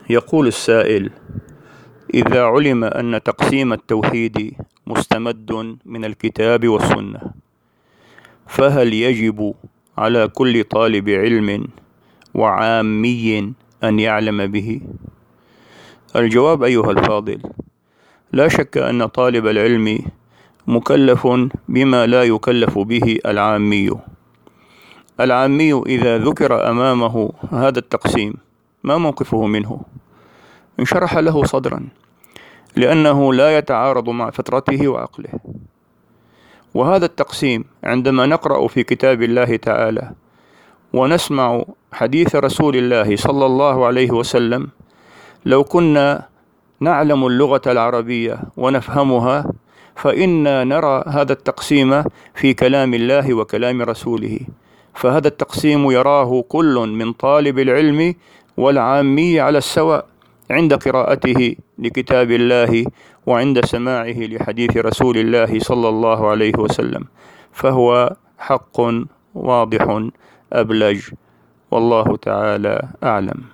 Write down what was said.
يقول السائل: إذا علم أن تقسيم التوحيد مستمد من الكتاب والسنة، فهل يجب على كل طالب علم وعامي أن يعلم به؟ الجواب أيها الفاضل: لا شك أن طالب العلم مكلف بما لا يكلف به العامي. العامي إذا ذكر أمامه هذا التقسيم ما موقفه منه؟ انشرح له صدرا، لأنه لا يتعارض مع فطرته وعقله. وهذا التقسيم عندما نقرأ في كتاب الله تعالى ونسمع حديث رسول الله صلى الله عليه وسلم، لو كنا نعلم اللغة العربية ونفهمها فإنا نرى هذا التقسيم في كلام الله وكلام رسوله، فهذا التقسيم يراه كل من طالب العلم والعامي على السواء عند قراءته لكتاب الله وعند سماعه لحديث رسول الله صلى الله عليه وسلم، فهو حق واضح أبلج، والله تعالى أعلم.